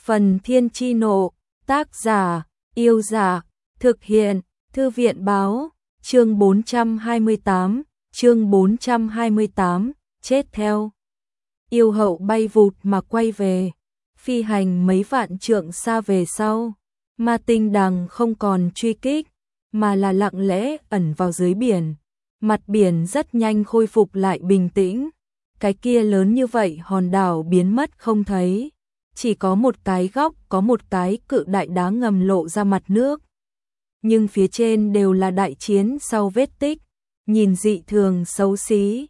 Phần Thiên Chi Nộ, tác giả, Yêu Dạ, thực hiện, Thư viện Báo, chương 428, chết theo. Yêu hậu bay vụt mà quay về, phi hành mấy vạn trượng xa về sau, Ma Tinh Đằng không còn truy kích, mà là lặng lẽ ẩn vào dưới biển. Mặt biển rất nhanh khôi phục lại bình tĩnh, cái kia lớn như vậy hòn đảo biến mất không thấy. Chỉ có một cái góc, có một cái cự đại đá ngầm lộ ra mặt nước. Nhưng phía trên đều là đại chiến sau vết tích, nhìn dị thường xấu xí.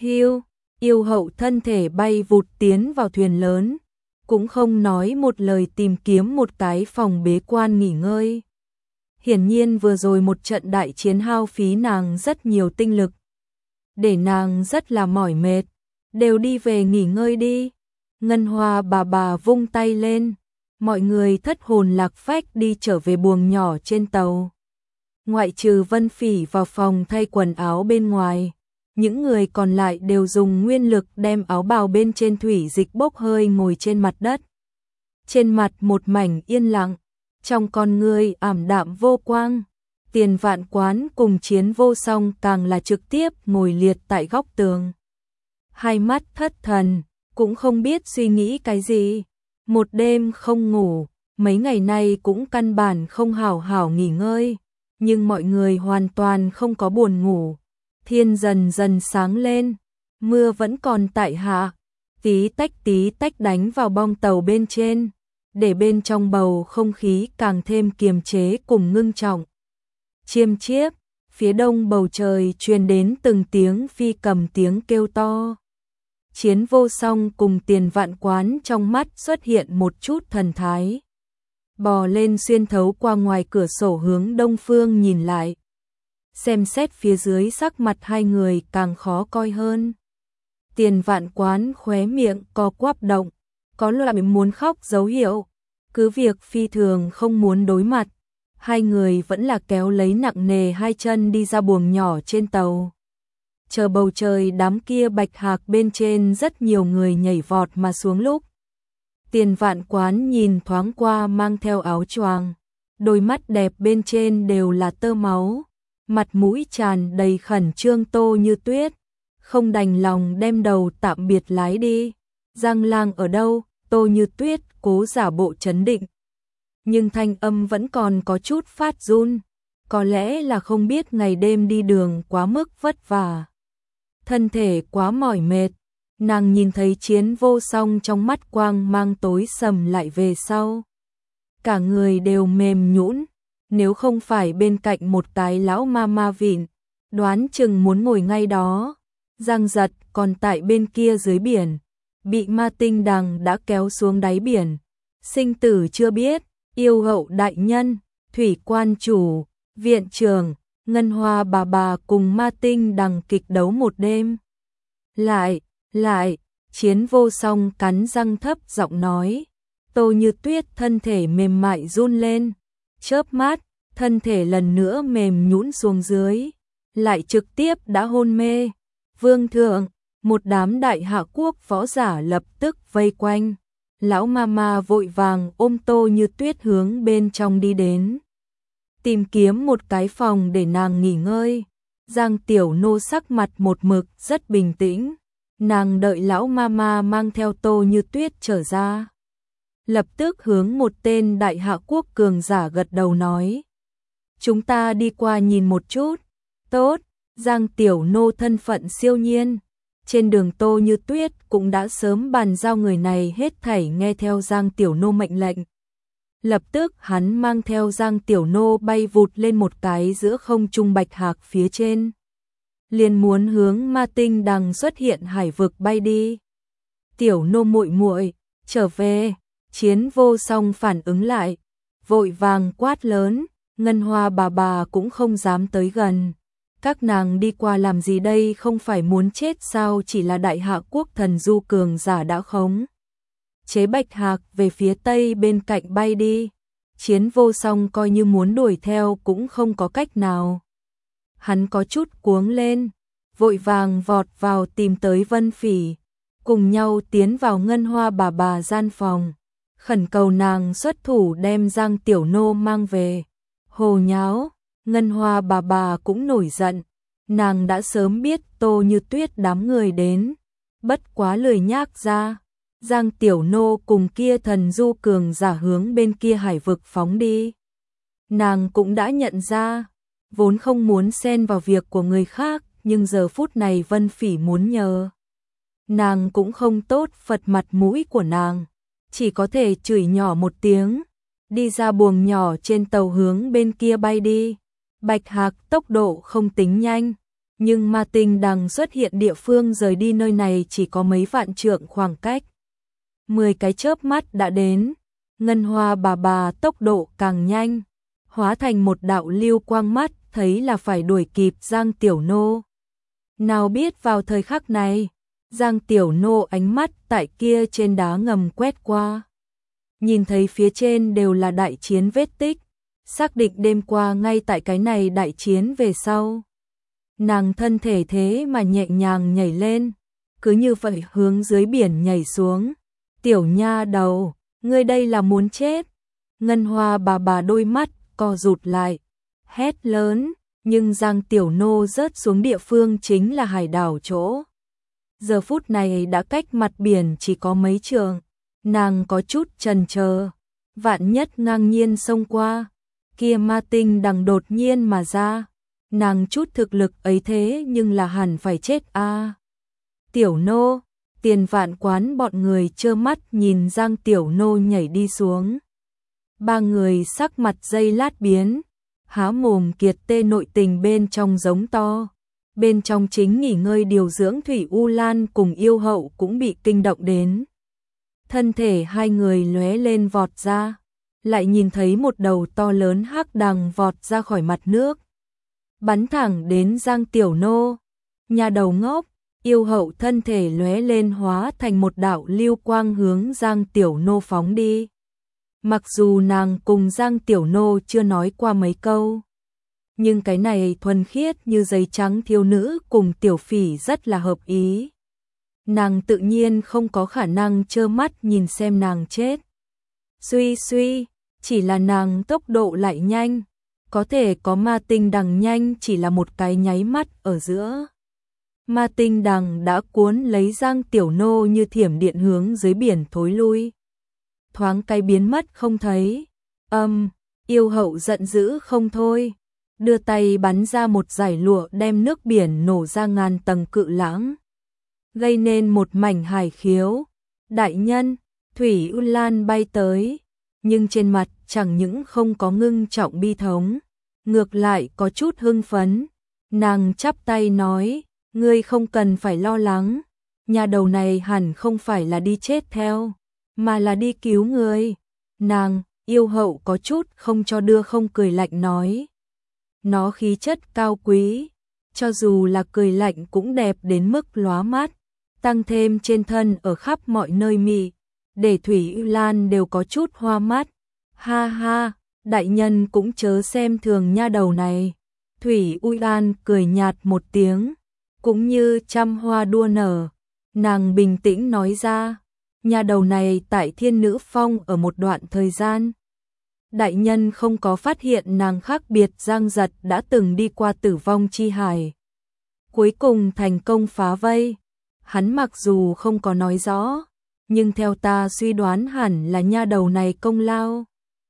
Yêu hậu thân thể bay vụt tiến vào thuyền lớn, cũng không nói một lời tìm kiếm một cái phòng bế quan nghỉ ngơi. Hiển nhiên vừa rồi một trận đại chiến hao phí nàng rất nhiều tinh lực, để nàng rất là mỏi mệt, đều đi về nghỉ ngơi đi. Ngân Hoa bà vung tay lên, mọi người thất hồn lạc phách đi trở về buồng nhỏ trên tàu. Ngoại trừ Vân Phỉ vào phòng thay quần áo bên ngoài, những người còn lại đều dùng nguyên lực đem áo bào bên trên thủy dịch bốc hơi ngồi trên mặt đất. Trên mặt một mảnh yên lặng, trong con người ảm đạm vô quang. Tiền Vạn Quán cùng Chiến Vô Song càng là trực tiếp ngồi liệt tại góc tường. Hai mắt thất thần, cũng không biết suy nghĩ cái gì. Một đêm không ngủ, mấy ngày nay cũng căn bản không hảo hảo nghỉ ngơi. Nhưng mọi người hoàn toàn không có buồn ngủ. Thiên dần dần sáng lên, mưa vẫn còn tại hạ, tí tách đánh vào bong tàu bên trên, để bên trong bầu không khí càng thêm kiềm chế cùng ngưng trọng. Chiêm chiếp, phía đông bầu trời truyền đến từng tiếng phi cầm tiếng kêu to. Chiến Vô Song cùng Tiền Vạn Quán trong mắt xuất hiện một chút thần thái. Bò lên xuyên thấu qua ngoài cửa sổ hướng đông phương nhìn lại. Xem xét phía dưới sắc mặt hai người càng khó coi hơn. Tiền Vạn Quán khóe miệng co quắp động, có loại muốn khóc dấu hiệu. Cứ việc phi thường không muốn đối mặt, hai người vẫn là kéo lấy nặng nề hai chân đi ra buồng nhỏ trên tàu. Chờ bầu trời đám kia bạch hạc bên trên rất nhiều người nhảy vọt mà xuống lúc. Tiền Vạn Quán nhìn thoáng qua mang theo áo choàng, đôi mắt đẹp bên trên đều là tơ máu, mặt mũi tràn đầy khẩn trương Tô Như Tuyết, không đành lòng đem đầu tạm biệt lái đi. Giang Lang ở đâu? Tô Như Tuyết cố giả bộ trấn định, nhưng thanh âm vẫn còn có chút phát run, có lẽ là không biết ngày đêm đi đường quá mức vất vả, thân thể quá mỏi mệt. Nàng nhìn thấy Chiến Vô Song trong mắt quang mang tối sầm lại về sau, cả người đều mềm nhũn, nếu không phải bên cạnh một cái lão ma vịn, đoán chừng muốn ngồi ngay đó. Giang Giật còn tại bên kia dưới biển, bị Ma Tinh Đằng đã kéo xuống đáy biển, sinh tử chưa biết. Yêu hậu đại nhân, thủy quan chủ, viện trưởng, Ngân Hoa bà cùng Ma Tinh Đằng kịch đấu một đêm. Lại, Chiến Vô Song cắn răng thấp giọng nói. Tô Như Tuyết thân thể mềm mại run lên, chớp mắt, thân thể lần nữa mềm nhũn xuống dưới, lại trực tiếp đã hôn mê. Vương thượng, một đám đại hạ quốc võ giả lập tức vây quanh. Lão mama vội vàng ôm Tô Như Tuyết hướng bên trong đi đến, tìm kiếm một cái phòng để nàng nghỉ ngơi. Giang Tiểu Nô sắc mặt một mực rất bình tĩnh, nàng đợi lão mama mang theo Tô Như Tuyết trở ra, lập tức hướng một tên đại hạ quốc cường giả gật đầu nói: chúng ta đi qua nhìn một chút. Tốt. Giang Tiểu Nô thân phận siêu nhiên, trên đường Tô Như Tuyết cũng đã sớm bàn giao người này hết thảy nghe theo Giang Tiểu Nô mệnh lệnh. Lập tức hắn mang theo Giang Tiểu Nô bay vụt lên một cái giữa không trung bạch hạc phía trên, liền muốn hướng Ma Tinh Đằng xuất hiện hải vực bay đi. Tiểu Nô muội muội, trở về. Chiến Vô Song phản ứng lại, vội vàng quát lớn. Ngân Hoa bà cũng không dám tới gần. Các nàng đi qua làm gì đây, không phải muốn chết sao? Chỉ là đại hạ quốc thần du cường giả đã khống chế bạch hạc về phía tây bên cạnh bay đi. Chiến Vô Song coi như muốn đuổi theo cũng không có cách nào. Hắn có chút cuống lên, vội vàng vọt vào tìm tới Vân Phỉ, cùng nhau tiến vào Ngân Hoa bà gian phòng. khẩn cầu nàng xuất thủ đem Giang Tiểu Nô mang về. Hồ nháo, Ngân Hoa bà cũng nổi giận, nàng đã sớm biết Tô Như Tuyết đám người đến, bất quá lười nhác ra. Giang Tiểu Nô cùng kia thần du cường giả hướng bên kia hải vực phóng đi. Nàng cũng đã nhận ra, vốn không muốn xen vào việc của người khác, nhưng giờ phút này Vân Phỉ muốn nhờ. Nàng cũng không tốt phật mặt mũi của nàng, chỉ có thể chửi nhỏ một tiếng, đi ra buồng nhỏ trên tàu hướng bên kia bay đi. Bạch Hạc tốc độ không tính nhanh, nhưng ma tinh đằng xuất hiện địa phương rời đi nơi này chỉ có mấy vạn trượng khoảng cách. 10 cái chớp mắt đã đến, Ngân Hoa bà tốc độ càng nhanh, hóa thành một đạo lưu quang mắt, thấy là phải đuổi kịp Giang Tiểu Nô. Nào biết vào thời khắc này, Giang Tiểu Nô ánh mắt tại kia trên đá ngầm quét qua. Nhìn thấy phía trên đều là đại chiến vết tích, xác định đêm qua ngay tại cái này đại chiến về sau. Nàng thân thể thế mà nhẹ nhàng nhảy lên, cứ như vậy hướng dưới biển nhảy xuống. Tiểu nha đầu, ngươi đây là muốn chết. Ngân Hoa bà đôi mắt co rụt lại, hét lớn, nhưng Giang Tiểu Nô rớt xuống địa phương chính là hải đảo chỗ. Giờ phút này đã cách mặt biển chỉ có mấy trượng, nàng có chút chần chờ, vạn nhất ngang nhiên xông qua, kia ma tinh đằng đột nhiên mà ra, nàng chút thực lực ấy thế nhưng là hẳn phải chết a. Tiểu Nô, Tiền Vạn Quán bọn người trơ mắt nhìn Giang Tiểu Nô nhảy đi xuống. Ba người sắc mặt giây lát biến, há mồm kiệt tê nội tình bên trong giống to. Bên trong chính nghỉ ngơi điều dưỡng Thủy U Lan cùng Yêu Hậu cũng bị kinh động đến. Thân thể hai người lóe lên vọt ra, lại nhìn thấy một đầu to lớn hắc đằng vọt ra khỏi mặt nước, bắn thẳng đến Giang Tiểu Nô. Nhà đầu ngốc, Yêu Hậu thân thể lóe lên hóa thành một đạo lưu quang hướng Giang Tiểu Nô phóng đi. Mặc dù nàng cùng Giang Tiểu Nô chưa nói qua mấy câu, nhưng cái này thuần khiết như giấy trắng thiếu nữ cùng Tiểu Phỉ rất là hợp ý. Nàng tự nhiên không có khả năng trơ mắt nhìn xem nàng chết. Suy, chỉ là nàng tốc độ lại nhanh, có thể có ma tinh đằng nhanh chỉ là một cái nháy mắt ở giữa. Ma tinh đằng đã cuốn lấy Giang Tiểu Nô như thiểm điện hướng dưới biển thối lui. Thoáng cái biến mất không thấy. Yêu Hậu giận dữ không thôi, đưa tay bắn ra một dải lụa đem nước biển nổ ra ngàn tầng cự lãng, gây nên một mảnh hải khiếu. Đại nhân, Thủy U Lan bay tới, nhưng trên mặt chẳng những không có ngưng trọng bi thống, ngược lại có chút hưng phấn. Nàng chắp tay nói, ngươi không cần phải lo lắng, nhà đầu này hẳn không phải là đi chết theo, mà là đi cứu người. Nàng, Yêu Hậu có chút không cho đưa không cười lạnh nói. Nó khí chất cao quý, cho dù là cười lạnh cũng đẹp đến mức lóa mắt, tăng thêm trên thân ở khắp mọi nơi mị, để Thủy U Lan đều có chút hoa mắt. Ha ha, đại nhân cũng chớ xem thường nha đầu này. Thủy U Lan cười nhạt một tiếng, cũng như trăm hoa đua nở, nàng bình tĩnh nói ra, nha đầu này tại Thiên Nữ Phong ở một đoạn thời gian. Đại nhân không có phát hiện nàng khác biệt. Giang Giật đã từng đi qua Tử Vong Chi Hải, cuối cùng thành công phá vây. Hắn mặc dù không có nói rõ, nhưng theo ta suy đoán hẳn là nha đầu này công lao.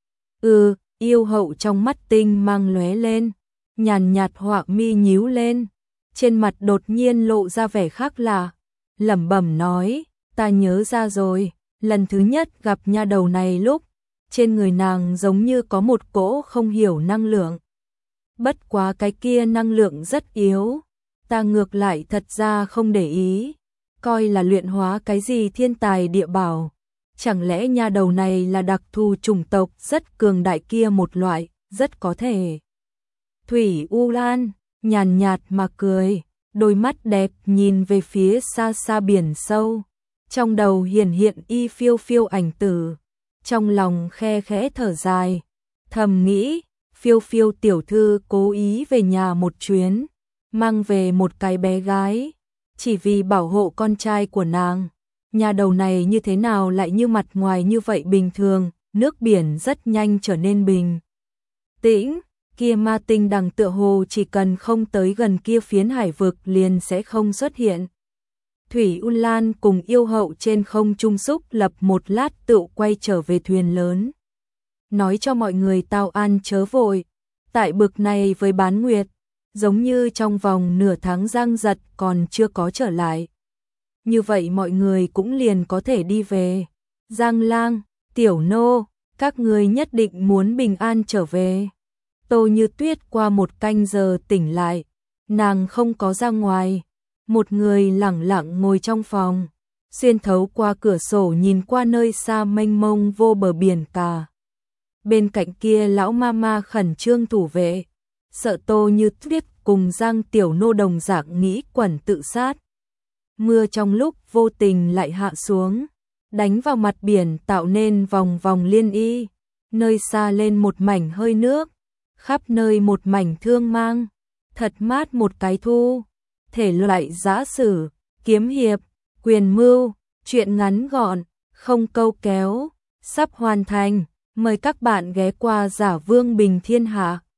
Yêu Hậu trong mắt tinh mang lóe lên, nhàn nhạt họa mi nhíu lên, trên mặt đột nhiên lộ ra vẻ khác lạ, lẩm bẩm nói, ta nhớ ra rồi, lần thứ nhất gặp nha đầu này lúc, trên người nàng giống như có một cỗ không hiểu năng lượng. Bất quá cái kia năng lượng rất yếu, ta ngược lại thật ra không để ý, coi là luyện hóa cái gì thiên tài địa bảo. Chẳng lẽ nha đầu này là đặc thù chủng tộc rất cường đại kia một loại, rất có thể. Thủy U Lan nhàn nhạt mà cười, đôi mắt đẹp nhìn về phía xa xa biển sâu, trong đầu hiển hiện y phiêu phiêu ảnh tử, trong lòng khe khẽ thở dài, thầm nghĩ, phiêu phiêu tiểu thư cố ý về nhà một chuyến, mang về một cái bé gái, chỉ vì bảo hộ con trai của nàng. Nhà đầu này như thế nào lại như mặt ngoài như vậy bình thường, nước biển rất nhanh trở nên bình tĩnh, kia ma tinh đằng tựa hồ chỉ cần không tới gần kia phiến hải vực liền sẽ không xuất hiện. Thủy Un Lan cùng yêu hậu trên không trung xúc lập một lát tự quay trở về thuyền lớn. Nói cho mọi người tao an chớ vội, tại bực này với Bán Nguyệt, giống như trong vòng nửa tháng Giang Giật còn chưa có trở lại. Như vậy mọi người cũng liền có thể đi về. Giang Lang, Tiểu Nô, các người nhất định muốn bình an trở về. Tô Như Tuyết qua một canh giờ tỉnh lại, nàng không có ra ngoài, một người lẳng lặng ngồi trong phòng, xuyên thấu qua cửa sổ nhìn qua nơi xa mênh mông vô bờ biển cả. Bên cạnh kia lão mama khẩn trương thủ vệ, sợ Tô Như Tuyết cùng Giang Tiểu Nô đồng dạng nghĩ quẩn tự sát. Mưa trong lúc vô tình lại hạ xuống, đánh vào mặt biển tạo nên vòng vòng liên y, nơi xa lên một mảnh hơi nước, khắp nơi một mảnh thương mang, thật mát một cái thu. Thể loại giã sử, kiếm hiệp, quyền mưu, truyện ngắn gọn, không câu kéo, sắp hoàn thành, mời các bạn ghé qua Giả Vương Bình Thiên Hạ.